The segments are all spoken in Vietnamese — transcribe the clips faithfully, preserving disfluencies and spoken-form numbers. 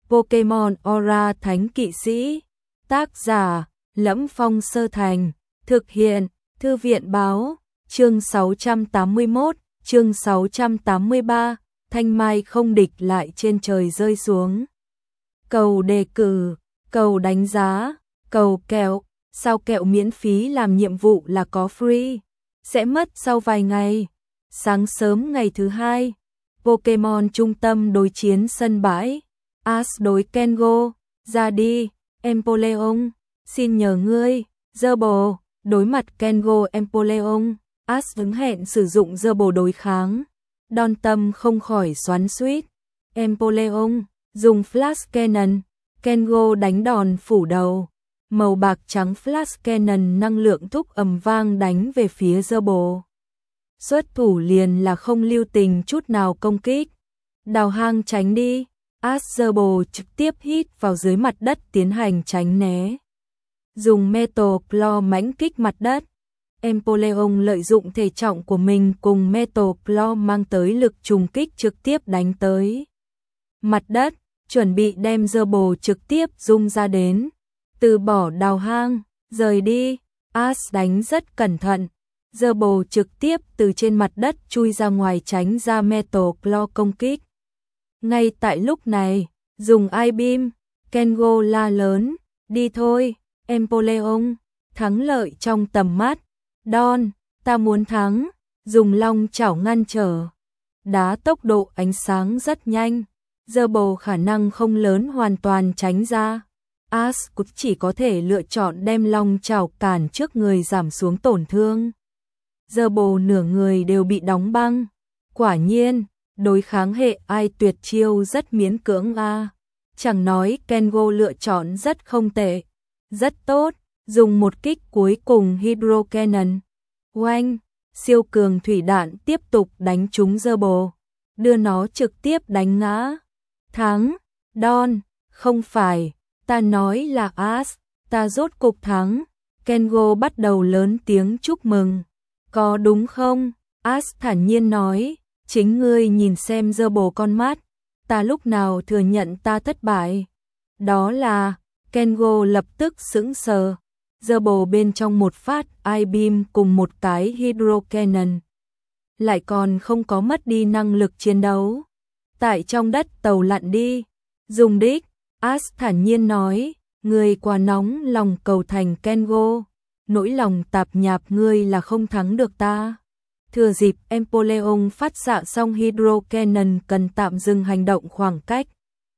Pokemon Aura Thánh Kỵ Sĩ. Tác giả: Lẫm Phong Sơ Thành. Thực hiện: Thư viện báo. Chương sáu trăm tám mươi mốt, chương sáu trăm tám mươi ba, thanh mai không địch lại trên trời rơi xuống. Cầu đề cử, cầu đánh giá, cầu kẹo, sao kẹo miễn phí làm nhiệm vụ là có free, sẽ mất sau vài ngày. Sáng sớm ngày thứ hai, Pokemon trung tâm đối chiến sân bãi, Ash đối Kengo, ra đi, Empoleon, xin nhờ ngươi, Zerbo, đối mặt Kengo Empoleon, Ash ứng hẹn sử dụng Zerbo đối kháng, Đon Tâm không khỏi xoắn xuýt, Empoleon, dùng Flash Cannon, Kengo đánh đòn phủ đầu, màu bạc trắng Flash Cannon năng lượng thúc ầm vang đánh về phía Zerbo. Xuất thủ liền là không lưu tình chút nào công kích. Đào hang tránh đi, Ash Zerbo trực tiếp hít vào dưới mặt đất tiến hành tránh né. Dùng Metal Claw mãnh kích mặt đất. Empoleon lợi dụng thể trọng của mình cùng Metal Claw mang tới lực trùng kích trực tiếp đánh tới mặt đất, chuẩn bị đem Zerbo trực tiếp rung ra đến. Từ bỏ đào hang, rời đi, Ash đánh rất cẩn thận. Zerbo trực tiếp từ trên mặt đất chui ra ngoài tránh ra Metal Claw công kích. Ngay tại lúc này, dùng I-Beam, Kengo la lớn, đi thôi, Empoleon, thắng lợi trong tầm mắt. Don, ta muốn thắng, dùng long chảo ngăn trở. Đá tốc độ ánh sáng rất nhanh, Zerbo khả năng không lớn hoàn toàn tránh ra. Ash cũng chỉ có thể lựa chọn đem long chảo cản trước người giảm xuống tổn thương. Zerbo nửa người đều bị đóng băng. Quả nhiên, đối kháng hệ ai tuyệt chiêu rất miễn cưỡng a. Chẳng nói Kengo lựa chọn rất không tệ. Rất tốt, dùng một kích cuối cùng Hydro Cannon. Oanh, siêu cường thủy đạn tiếp tục đánh trúng Zerbo, đưa nó trực tiếp đánh ngã. Thắng, Don, không phải, ta nói là Ash, ta rốt cục thắng. Kengo bắt đầu lớn tiếng chúc mừng. Có đúng không? Ash thản nhiên nói, chính ngươi nhìn xem Zerbo con mắt, ta lúc nào thừa nhận ta thất bại. Đó là, Kengo lập tức sững sờ. Zerbo bên trong một phát I-Beam cùng một cái Hydro Cannon, lại còn không có mất đi năng lực chiến đấu. Tại trong đất tàu lặn đi, dùng đích, Ash thản nhiên nói, ngươi quá nóng lòng cầu thành Kengo, nỗi lòng tạp nhạp ngươi là không thắng được ta. Thừa dịp Empoleon phát xạ xong Hydro Cannon cần tạm dừng hành động khoảng cách.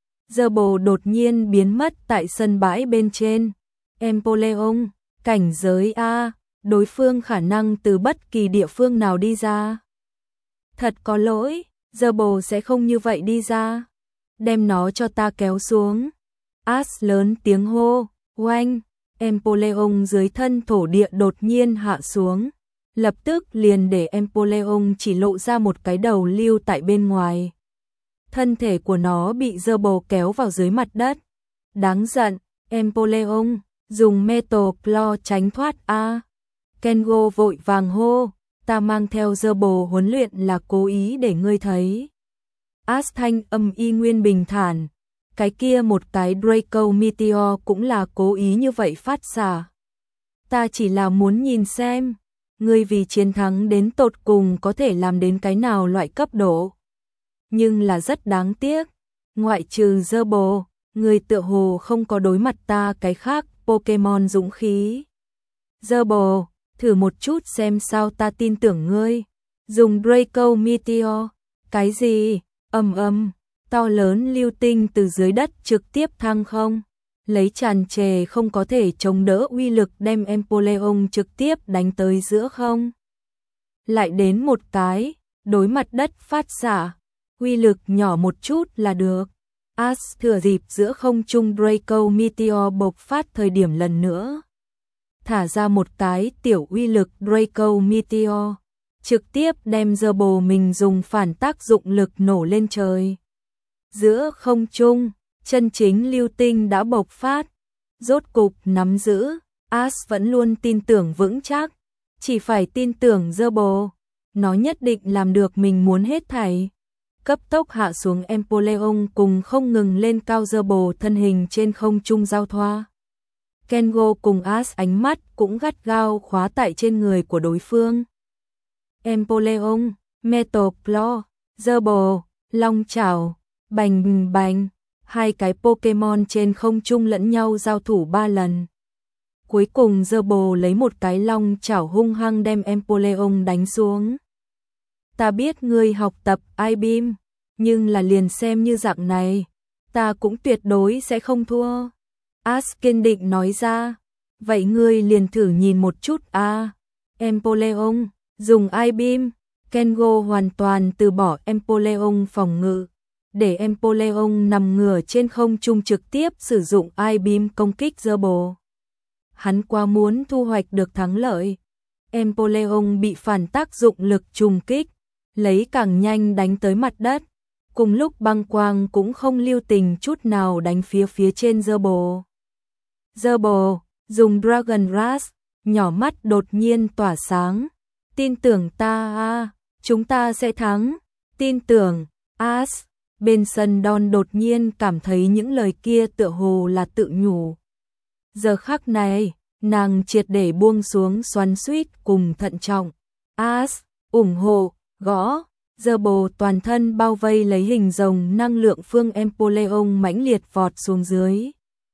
Zerbo đột nhiên biến mất tại sân bãi bên trên. Empoleon, cảnh giới A, đối phương khả năng từ bất kỳ địa phương nào đi ra. Thật có lỗi, Zerbo sẽ không như vậy đi ra. Đem nó cho ta kéo xuống. Ash lớn tiếng hô, oanh, Empoleon dưới thân thổ địa đột nhiên hạ xuống. Lập tức liền để Empoleon chỉ lộ ra một cái đầu lưu tại bên ngoài. Thân thể của nó bị Zerbo kéo vào dưới mặt đất. Đáng giận, Empoleon, dùng Metal Claw tránh thoát a. Kengo vội vàng hô, ta mang theo Zerbo huấn luyện là cố ý để ngươi thấy. Ash thanh âm y nguyên bình thản, cái kia một cái Draco Meteor cũng là cố ý như vậy phát xạ. Ta chỉ là muốn nhìn xem, ngươi vì chiến thắng đến tột cùng có thể làm đến cái nào loại cấp độ. Nhưng là rất đáng tiếc, ngoại trừ Zerbo, ngươi tựa hồ không có đối mặt ta cái khác Pokemon dũng khí. Zerbo, thử một chút xem sao ta tin tưởng ngươi. Dùng Draco Meteor. Cái gì? Ầm ầm, to lớn lưu tinh từ dưới đất trực tiếp thăng không. Lấy tràn trề không có thể chống đỡ uy lực đem Empoleon trực tiếp đánh tới giữa không. Lại đến một cái, đối mặt đất phát xạ, uy lực nhỏ một chút là được. Ash thừa dịp giữa không trung Draco Meteor bộc phát thời điểm lần nữa. Thả ra một cái tiểu uy lực Draco Meteor, trực tiếp đem Zerbo mình dùng phản tác dụng lực nổ lên trời. Giữa không trung, chân chính lưu tinh đã bộc phát, rốt cục nắm giữ. Ash vẫn luôn tin tưởng vững chắc, chỉ phải tin tưởng Zerbo, nó nhất định làm được mình muốn hết thảy. cấp tốc hạ xuống, Empoleon cùng không ngừng lên cao, giơ bồ thân hình trên không trung giao thoa. Kengo cùng Ash ánh mắt cũng gắt gao khóa tại trên người của đối phương. Empoleon, Metal Claw, giơ bồ, long chảo, bành bành, hai cái Pokemon trên không trung lẫn nhau giao thủ ba lần. Cuối cùng giơ bồ lấy một cái long chảo hung hăng đem Empoleon đánh xuống. Ta biết ngươi học tập I-Beam, nhưng là liền xem như dạng này, ta cũng tuyệt đối sẽ không thua. Ash kiên định nói ra. Vậy ngươi liền thử nhìn một chút a. À. Empoleon, dùng I-Beam. Kengo hoàn toàn từ bỏ Empoleon phòng ngự, để Empoleon nằm ngửa trên không trung trực tiếp sử dụng I-Beam công kích giơ bồ. Hắn quá muốn thu hoạch được thắng lợi. Empoleon bị phản tác dụng lực trùng kích, lấy càng nhanh đánh tới mặt đất. Cùng lúc băng quang cũng không lưu tình chút nào đánh phía phía trên giơ bồ. Giơ bồ, dùng Dragon Rush, nhỏ mắt đột nhiên tỏa sáng. Tin tưởng ta a, chúng ta sẽ thắng. Tin tưởng, Ash. Bên sân Don đột nhiên cảm thấy những lời kia tựa hồ là tự nhủ. Giờ khắc này, nàng triệt để buông xuống xoắn xuýt cùng thận trọng. Ash, ủng hộ, gõ, giơ bồ toàn thân bao vây lấy hình rồng năng lượng phương Empoleon mãnh liệt vọt xuống dưới.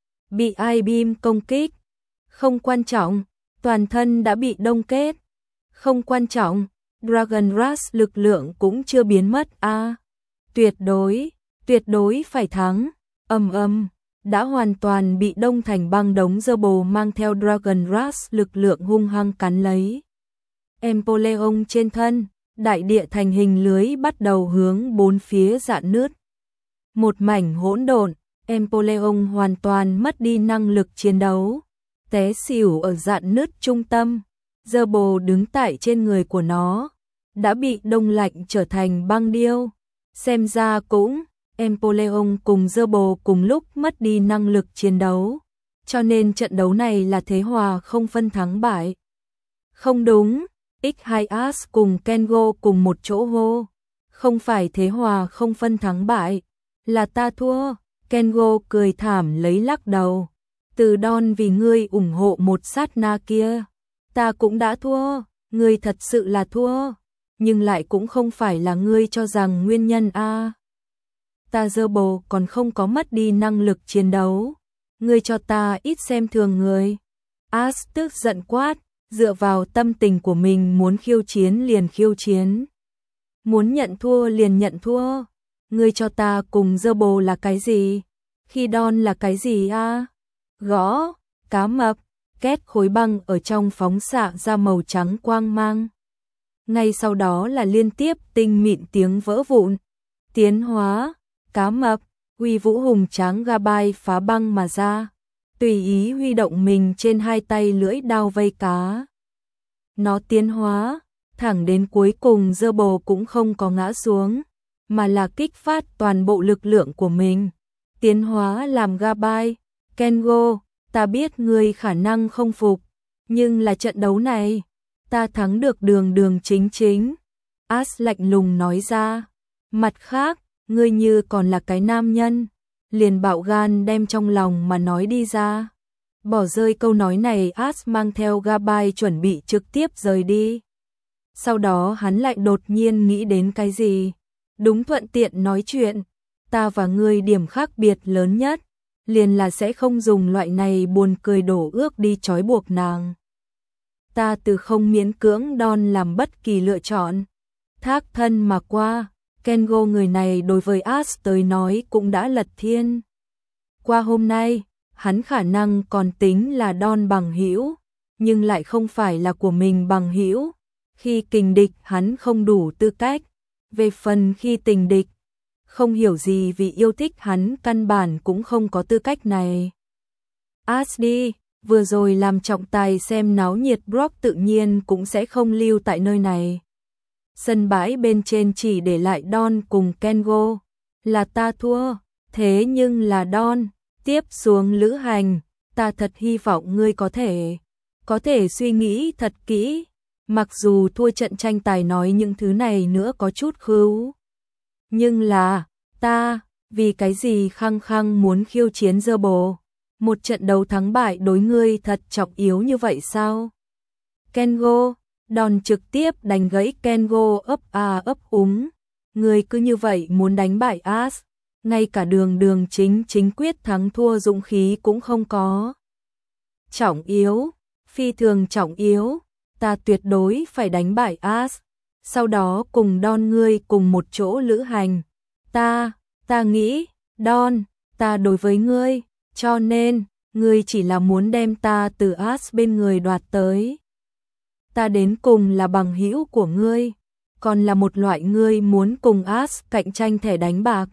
Bị I-Beam công kích. Không quan trọng, toàn thân đã bị đông kết. Không quan trọng, Dragon Rush lực lượng cũng chưa biến mất a. À, tuyệt đối, tuyệt đối phải thắng. Ầm ầm, đã hoàn toàn bị đông thành băng đống, giơ bồ mang theo Dragon Rush lực lượng hung hăng cắn lấy Empoleon trên thân, đại địa thành hình lưới bắt đầu hướng bốn phía rạn nứt. Một mảnh hỗn độn, Empoleon hoàn toàn mất đi năng lực chiến đấu, té xỉu ở rạn nứt trung tâm. Giơ bồ đứng tại trên người của nó, đã bị đông lạnh trở thành băng điêu. Xem ra cũng, Empoleon cùng giơ bồ cùng lúc mất đi năng lực chiến đấu, cho nên trận đấu này là thế hòa không phân thắng bại. Không đúng, ích hai Ash cùng Kengo cùng một chỗ hô. Không phải thế hòa không phân thắng bại, là ta thua. Kengo cười thảm lấy lắc đầu. Từ Don vì ngươi ủng hộ một sát na kia, ta cũng đã thua, ngươi thật sự là thua, nhưng lại cũng không phải là ngươi cho rằng nguyên nhân a. À. Ta giơ bồ còn không có mất đi năng lực chiến đấu, ngươi cho ta ít xem thường người. Ash tức giận quát, dựa vào tâm tình của mình muốn khiêu chiến liền khiêu chiến, muốn nhận thua liền nhận thua. Ngươi cho ta cùng giơ bồ là cái gì? Khi Don là cái gì a? À? Gõ, cá mập, két khối băng ở trong phóng xạ ra màu trắng quang mang. Ngay sau đó là liên tiếp tinh mịn tiếng vỡ vụn. Tiến hóa, cá mập, uy vũ hùng tráng Gabai phá băng mà ra, tùy ý huy động mình trên hai tay lưỡi đao vây cá. Nó tiến hóa, thẳng đến cuối cùng giơ bồ cũng không có ngã xuống, mà là kích phát toàn bộ lực lượng của mình. Tiến hóa làm Gabai. Kengo, ta biết ngươi khả năng không phục, nhưng là trận đấu này, ta thắng được đường đường chính chính. Ash lạnh lùng nói ra. Mặt khác, ngươi như còn là cái nam nhân, liền bạo gan đem trong lòng mà nói đi ra. Bỏ rơi câu nói này, Ash mang theo Gabai chuẩn bị trực tiếp rời đi. Sau đó hắn lại đột nhiên nghĩ đến cái gì. Đúng, thuận tiện nói chuyện, ta và ngươi điểm khác biệt lớn nhất, liền là sẽ không dùng loại này buồn cười đổ ước đi trói buộc nàng. Ta từ không miễn cưỡng Don làm bất kỳ lựa chọn. Thác thân mà qua, Kengo người này đối với Ash tới nói cũng đã lật thiên. Qua hôm nay, hắn khả năng còn tính là Don bằng hữu, nhưng lại không phải là của mình bằng hữu. Khi kình địch hắn không đủ tư cách, về phần khi tình địch, không hiểu gì vì yêu thích hắn căn bản cũng không có tư cách này. Ash đi, vừa rồi làm trọng tài xem náo nhiệt Brock tự nhiên cũng sẽ không lưu tại nơi này. Sân bãi bên trên chỉ để lại Don cùng Kengo. Là ta thua, thế nhưng là Don, tiếp xuống lữ hành, ta thật hy vọng ngươi có thể, có thể suy nghĩ thật kỹ. Mặc dù thua trận tranh tài nói những thứ này nữa có chút khứu. Nhưng là, ta, vì cái gì khăng khăng muốn khiêu chiến dơ bồ? Một trận đấu thắng bại đối ngươi thật trọng yếu như vậy sao? Kengo, đòn trực tiếp đánh gãy Kengo ấp à ấp úng. Ngươi cứ như vậy muốn đánh bại Ash, ngay cả đường đường chính chính quyết thắng thua dũng khí cũng không có. Trọng yếu, phi thường trọng yếu, ta tuyệt đối phải đánh bại Ash, sau đó cùng Don ngươi cùng một chỗ lữ hành. Ta, ta nghĩ, Don, ta đối với ngươi, cho nên, ngươi chỉ là muốn đem ta từ Ash bên người đoạt tới. Ta đến cùng là bằng hữu của ngươi, còn là một loại ngươi muốn cùng Ash cạnh tranh thẻ đánh bạc.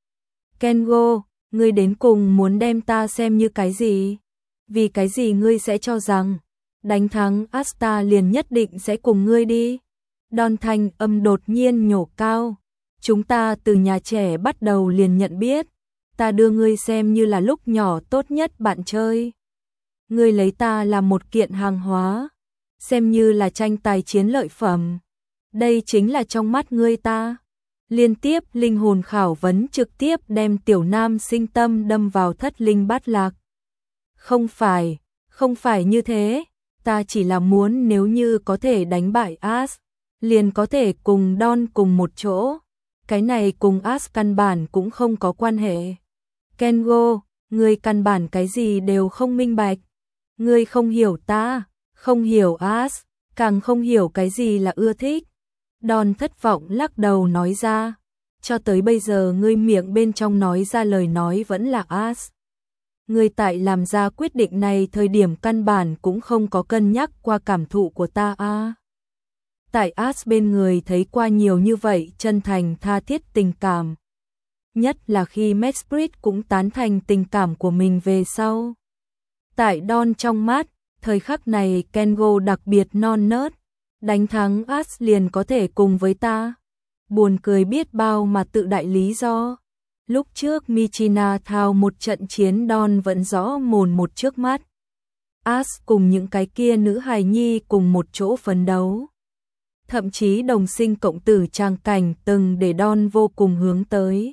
Kengo, ngươi đến cùng muốn đem ta xem như cái gì? Vì cái gì ngươi sẽ cho rằng đánh thắng Ash ta liền nhất định sẽ cùng ngươi đi? Don thanh âm đột nhiên nhổ cao. Chúng ta từ nhà trẻ bắt đầu liền nhận biết, ta đưa ngươi xem như là lúc nhỏ tốt nhất bạn chơi. Ngươi lấy ta làm một kiện hàng hóa, xem như là tranh tài chiến lợi phẩm. Đây chính là trong mắt ngươi ta. Liên tiếp linh hồn khảo vấn trực tiếp đem tiểu nam sinh tâm đâm vào thất linh bát lạc. Không phải, không phải như thế, ta chỉ là muốn nếu như có thể đánh bại Ash, liền có thể cùng Don cùng một chỗ. Cái này cùng Ash căn bản cũng không có quan hệ. Kengo, ngươi căn bản cái gì đều không minh bạch. Ngươi không hiểu ta, không hiểu Ash, càng không hiểu cái gì là ưa thích. Don thất vọng lắc đầu nói ra, cho tới bây giờ ngươi miệng bên trong nói ra lời nói vẫn là Ash. Ngươi tại làm ra quyết định này thời điểm căn bản cũng không có cân nhắc qua cảm thụ của ta a. À. Tại Ash bên người thấy qua nhiều như vậy chân thành tha thiết tình cảm. Nhất là khi Maxbridge cũng tán thành tình cảm của mình về sau. Tại Don trong mắt, thời khắc này Kengo đặc biệt non nớt. Đánh thắng Ash liền có thể cùng với ta. Buồn cười biết bao mà tự đại lý do. Lúc trước Michina thao một trận chiến Don vẫn rõ mồn một trước mắt. Ash cùng những cái kia nữ hài nhi cùng một chỗ phấn đấu. Thậm chí đồng sinh cộng tử trang cảnh từng để Don vô cùng hướng tới.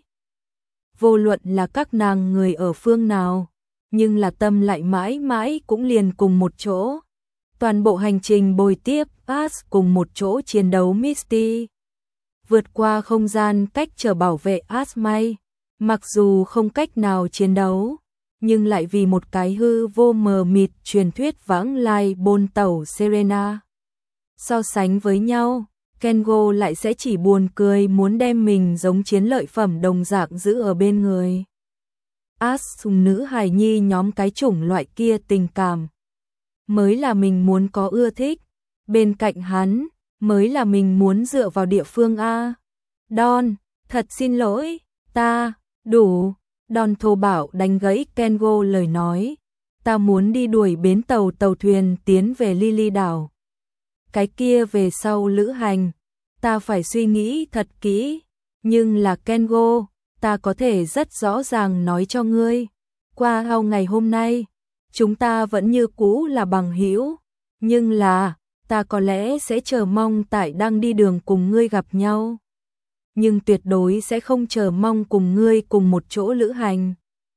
Vô luận là các nàng người ở phương nào, nhưng là tâm lại mãi mãi cũng liền cùng một chỗ. Toàn bộ hành trình bồi tiếp Ash cùng một chỗ chiến đấu Misty. Vượt qua không gian cách trở bảo vệ Ash may. Mặc dù không cách nào chiến đấu, nhưng lại vì một cái hư vô mờ mịt truyền thuyết vãng lai bôn tẩu Serena. So sánh với nhau, Kengo lại sẽ chỉ buồn cười muốn đem mình giống chiến lợi phẩm đồng dạng giữ ở bên người. Ash cùng nữ hài nhi nhóm cái chủng loại kia tình cảm. Mới là mình muốn có ưa thích, bên cạnh hắn, mới là mình muốn dựa vào địa phương A. Don, thật xin lỗi, ta, đủ, Don thô bạo đánh gãy Kengo lời nói, ta muốn đi đuổi bến tàu tàu thuyền tiến về Lily đảo. Cái kia về sau lữ hành, ta phải suy nghĩ thật kỹ, nhưng là Kengo, ta có thể rất rõ ràng nói cho ngươi, qua hao ngày hôm nay, chúng ta vẫn như cũ là bằng hữu, nhưng là, ta có lẽ sẽ chờ mong tại đang đi đường cùng ngươi gặp nhau. Nhưng tuyệt đối sẽ không chờ mong cùng ngươi cùng một chỗ lữ hành.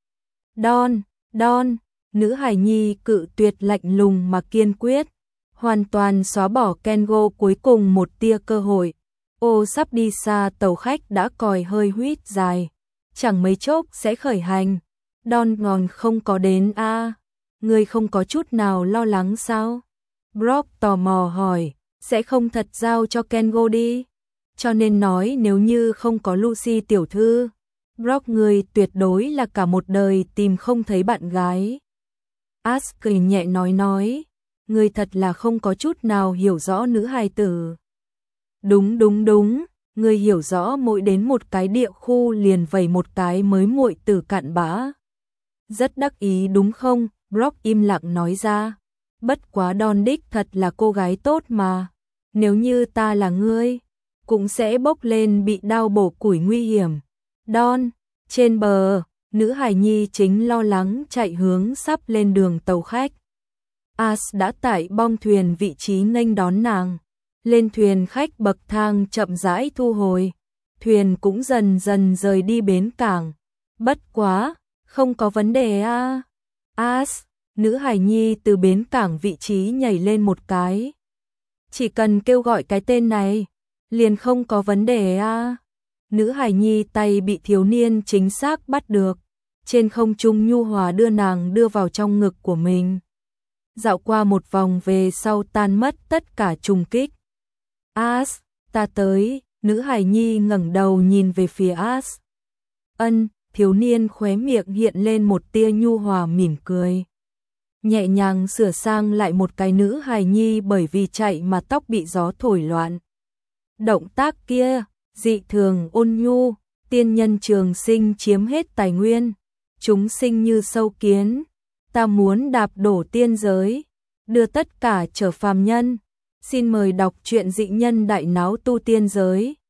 Don, Don, nữ hài nhi cự tuyệt lạnh lùng mà kiên quyết, hoàn toàn xóa bỏ Kengo cuối cùng một tia cơ hội. Ô sắp đi xa tàu khách đã còi hơi huýt dài, chẳng mấy chốc sẽ khởi hành. Don ngòn không có đến a, à, ngươi không có chút nào lo lắng sao? Brock tò mò hỏi, sẽ không thật giao cho Kengo đi? Cho nên nói nếu như không có Lucy tiểu thư, Brock người tuyệt đối là cả một đời tìm không thấy bạn gái. Ash cười nhẹ nói nói, người thật là không có chút nào hiểu rõ nữ hài tử. Đúng đúng đúng, người hiểu rõ mỗi đến một cái địa khu liền vẩy một cái mới muội tử cặn bã. Rất đắc ý đúng không? Brock im lặng nói ra. Bất quá Don đích thật là cô gái tốt mà. Nếu như ta là ngươi, cũng sẽ bốc lên bị đao bổ củi nguy hiểm. Don, trên bờ, nữ hài nhi chính lo lắng chạy hướng sắp lên đường tàu khách. Ash đã tại bong thuyền vị trí nghênh đón nàng. Lên thuyền khách bậc thang chậm rãi thu hồi. thuyền cũng dần dần rời đi bến cảng. Bất quá, không có vấn đề a. As, nữ hài nhi từ bến cảng vị trí nhảy lên một cái. Chỉ cần kêu gọi cái tên này, liền không có vấn đề a. Nữ hài nhi tay bị thiếu niên chính xác bắt được, trên không trung nhu hòa đưa nàng đưa vào trong ngực của mình. Dạo qua một vòng về sau tan mất tất cả trùng kích. As, ta tới, nữ hài nhi ngẩng đầu nhìn về phía As. Ân, thiếu niên khóe miệng hiện lên một tia nhu hòa mỉm cười. Nhẹ nhàng sửa sang lại một cái nữ hài nhi bởi vì chạy mà tóc bị gió thổi loạn. Động tác kia, dị thường ôn nhu, tiên nhân trường sinh chiếm hết tài nguyên, chúng sinh như sâu kiến, ta muốn đạp đổ tiên giới, đưa tất cả trở phàm nhân. Xin mời đọc truyện Dị Nhân Đại Náo Tu Tiên Giới.